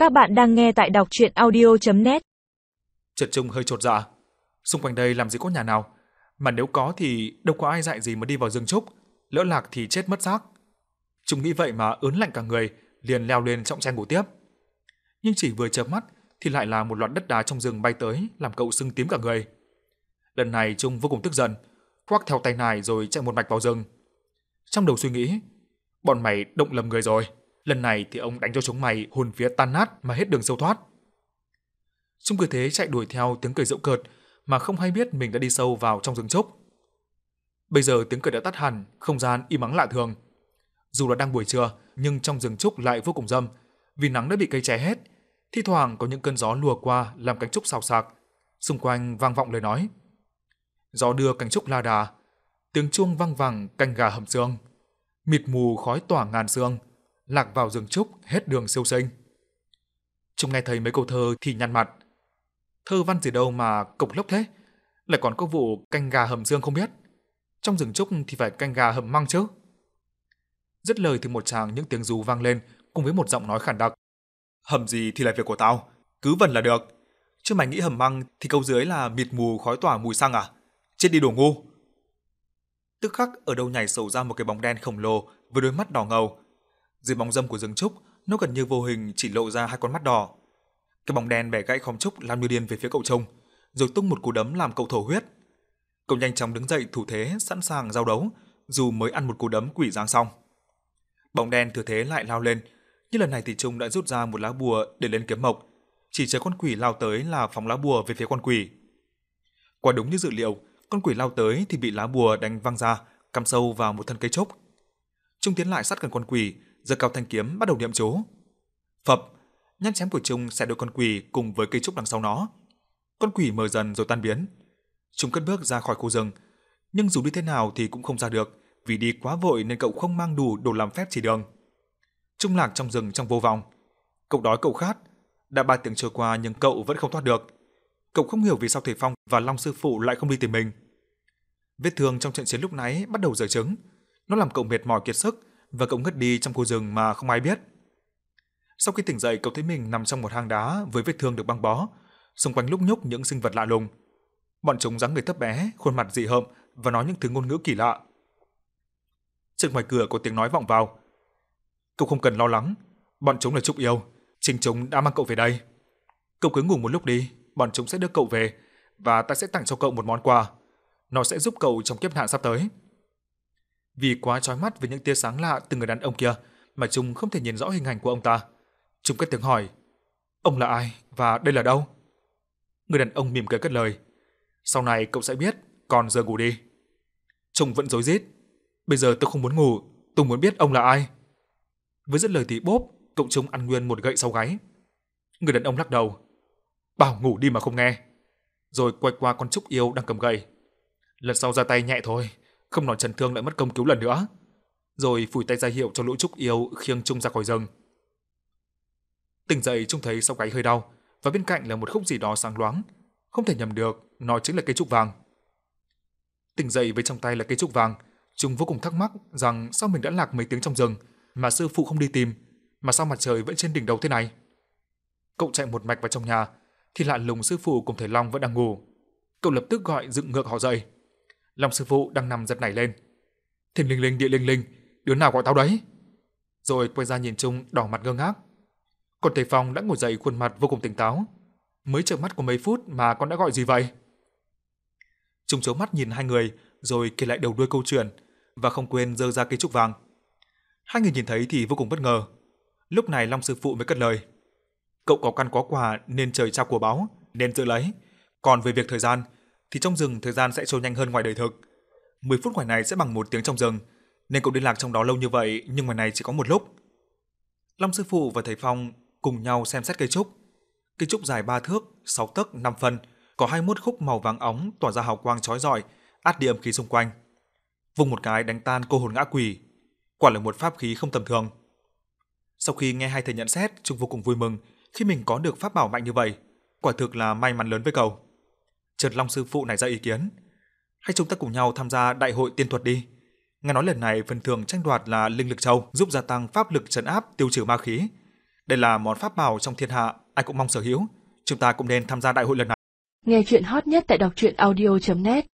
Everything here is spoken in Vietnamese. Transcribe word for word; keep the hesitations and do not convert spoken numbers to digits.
Các bạn đang nghe tại đọc truyện audio chấm net. Trượt Trung hơi chột dạ. Xung quanh đây làm gì có nhà nào, mà nếu có thì đâu có ai dạy gì mà đi vào rừng trúc, lỡ lạc thì chết mất xác. Trung nghĩ vậy mà ớn lạnh cả người, liền leo lên trọng tre ngủ tiếp. Nhưng chỉ vừa chợp mắt thì lại là một loạt đất đá trong rừng bay tới, làm cậu sưng tím cả người. Lần này Trung vô cùng tức giận, khoác theo tay nải rồi chạy một mạch vào rừng. Trong đầu suy nghĩ, bọn mày động lầm người rồi, lần này thì ông đánh cho chúng mày hồn vía tan nát mà hết đường siêu thoát. Trung cứ thế chạy đuổi theo tiếng cười giễu cợt mà không hay biết mình đã đi sâu vào trong rừng trúc. Bây giờ tiếng cười đã tắt hẳn, không gian im ắng lạ thường. Dù là đang buổi trưa, nhưng trong rừng trúc lại vô cùng râm, vì nắng đã bị cây che hết. Thi thoảng có những cơn gió lùa qua làm cánh trúc xào xạc, xung quanh vang vọng lời nói. Gió đưa cánh trúc la đà, tiếng chuông vang vẳng canh gà hầm xương, mịt mù khói tỏa ngàn sương, lạc vào rừng trúc hết đường siêu sinh. Trung nghe thấy mấy câu thơ thì nhăn mặt. Thơ văn gì đâu mà cộc lốc thế, lại còn có vụ canh gà hầm xương không biết. Trong rừng trúc thì phải canh gà hầm măng chứ. Dứt lời thì một tràng những tiếng rú vang lên cùng với một giọng nói khản đặc. Hầm gì thì là việc của tao, cứ vần là được. Chứ mày nghĩ hầm măng thì câu dưới là mịt mù khói tỏa mùi xăng à? Chết đi đồ ngu. Tức khắc ở đâu nhảy sổ ra một cái bóng đen khổng lồ với đôi mắt đỏ ngầu. Dưới bóng râm của rừng trúc, nó gần như vô hình chỉ lộ ra hai con mắt đỏ. Cái bóng đen bẻ gãy khóm trúc lao như điên về phía cậu Trung, rồi tung một cú đấm làm cậu thổ huyết. Cậu nhanh chóng đứng dậy thủ thế sẵn sàng giao đấu, dù mới ăn một cú đấm quỷ giáng xong. Bóng đen thừa thế lại lao lên, nhưng lần này thì Trung đã rút ra một lá bùa để lên kiếm mộc, chỉ chờ con quỷ lao tới là phóng lá bùa về phía con quỷ. Quả đúng như dự liệu, con quỷ lao tới thì bị lá bùa đánh văng ra, cắm sâu vào một thân cây trúc. Trung tiến lại sát gần con quỷ, giơ cao thanh kiếm bắt đầu niệm chú. Phập, nhát chém của Trung xẻ đôi con quỷ cùng với cây trúc đằng sau nó. Con quỷ mờ dần rồi tan biến. Trung cất bước ra khỏi khu rừng, nhưng dù đi thế nào thì cũng không ra được, vì đi quá vội nên cậu không mang đủ đồ làm phép chỉ đường. Trung lạc trong rừng trong vô vọng. Cậu đói cậu khát, đã ba tiếng trôi qua nhưng cậu vẫn không thoát được. Cậu không hiểu vì sao Thầy Phong và Long sư phụ lại không đi tìm mình. Vết thương trong trận chiến lúc nãy bắt đầu rời trứng, nó làm cậu mệt mỏi kiệt sức và cậu ngất đi trong khu rừng mà không ai biết. Sau khi tỉnh dậy, cậu thấy mình nằm trong một hang đá với vết thương được băng bó, xung quanh lúc nhúc những sinh vật lạ lùng. Bọn chúng dáng người thấp bé, khuôn mặt dị hợm và nói những thứ ngôn ngữ kỳ lạ. Chợt ngoài cửa có tiếng nói vọng vào. Cậu không cần lo lắng, bọn chúng là trúc yêu, chính chúng đã mang cậu về đây. Cậu cứ ngủ một lúc đi, bọn chúng sẽ đưa cậu về và ta sẽ tặng cho cậu một món quà. Nó sẽ giúp cậu trong kiếp nạn sắp tới. Vì quá chói mắt với những tia sáng lạ từ người đàn ông kia mà Trung không thể nhìn rõ hình ảnh của ông ta. Trung cất tiếng hỏi, ông là ai và đây là đâu? Người đàn ông mỉm cười cất lời, sau này cậu sẽ biết, còn giờ ngủ đi. Trung vẫn rối rít, bây giờ tôi không muốn ngủ, tôi muốn biết ông là ai. Với dứt lời thì bốp, cậu Trung ăn nguyên một gậy sau gáy. Người đàn ông lắc đầu, bảo ngủ đi mà không nghe, rồi quay qua con trúc yêu đang cầm gậy. Lần sau ra tay nhẹ thôi, không nói chấn thương lại mất công cứu lần nữa. Rồi phủi tay ra hiệu cho lũ trúc yêu khiêng Trung ra khỏi rừng. Tỉnh dậy Trung thấy sau gáy hơi đau và bên cạnh là một khúc gì đó sáng loáng, không thể nhầm được, nó chính là cây trúc vàng. Tỉnh dậy với trong tay là cây trúc vàng, Trung vô cùng thắc mắc rằng sao mình đã lạc mấy tiếng trong rừng mà sư phụ không đi tìm, mà sao mặt trời vẫn trên đỉnh đầu thế này. Cậu chạy một mạch vào trong nhà thì lạ lùng sư phụ cùng thầy Long vẫn đang ngủ. Cậu lập tức gọi dựng ngược họ dậy. Long sư phụ đang nằm giật nảy lên. Thiên linh linh địa linh linh, đứa nào gọi tao đấy? Rồi quay ra nhìn Trung đỏ mặt ngơ ngác. Còn thầy Phong đã ngồi dậy khuôn mặt vô cùng tỉnh táo. Mới chợp mắt có mấy phút mà con đã gọi gì vậy? Trung chố mắt nhìn hai người rồi kể lại đầu đuôi câu chuyện và không quên giơ ra cây trúc vàng. Hai người nhìn thấy thì vô cùng bất ngờ. Lúc này Long sư phụ mới cất lời. Cậu có căn có quà nên trời trao của báu, nên giữ lấy. Còn về việc thời gian thì trong rừng thời gian sẽ trôi nhanh hơn ngoài đời thực. mười phút ngoài này sẽ bằng một tiếng trong rừng, nên cậu đi lạc trong đó lâu như vậy nhưng ngoài này chỉ có một lúc. Long sư phụ và thầy Phong cùng nhau xem xét cây trúc. Cây trúc dài ba thước, sáu tấc, năm phân, có hai mươi mốt khúc màu vàng óng tỏa ra hào quang chói rọi, át đi âm khí xung quanh. Vùng một cái đánh tan cô hồn ngã quỷ, quả là một pháp khí không tầm thường. Sau khi nghe hai thầy nhận xét, Trung vô cùng vui mừng khi mình có được pháp bảo mạnh như vậy, quả thực là may mắn lớn với cậu. Chợt Long sư phụ nảy ra ý kiến, hay chúng ta cùng nhau tham gia đại hội tiên thuật đi. Nghe nói lần này phần thưởng tranh đoạt là linh lực châu, giúp gia tăng pháp lực trấn áp tiêu trừ ma khí. Đây là món pháp bảo trong thiên hạ, ai cũng mong sở hữu. Chúng ta cũng nên tham gia đại hội lần này. Nghe chuyện hot nhất tại đọc truyện audio chấm net